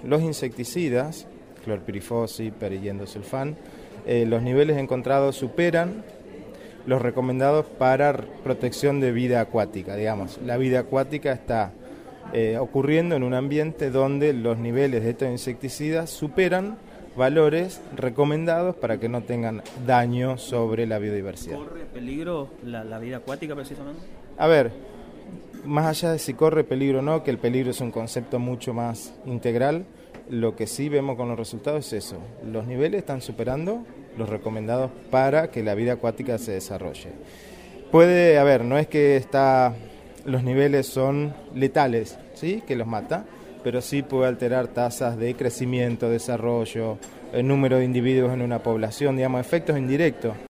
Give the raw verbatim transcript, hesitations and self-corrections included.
los insecticidas, clorpirifos, per y endosulfán, eh, los niveles encontrados superan los recomendados para protección de vida acuática. Digamos, la vida acuática está eh, ocurriendo en un ambiente donde los niveles de estos insecticidas superan valores recomendados para que no tengan daño sobre la biodiversidad. ¿Corre peligro la, la vida acuática precisamente? A ver, más allá de si corre peligro o no, que el peligro es un concepto mucho más integral, lo que sí vemos con los resultados es eso. Los niveles están superando los recomendados para que la vida acuática se desarrolle. Puede, a ver, no es que está, los niveles son letales, ¿sí?, que los mata, pero sí puede alterar tasas de crecimiento, desarrollo, el número de individuos en una población, digamos, efectos indirectos.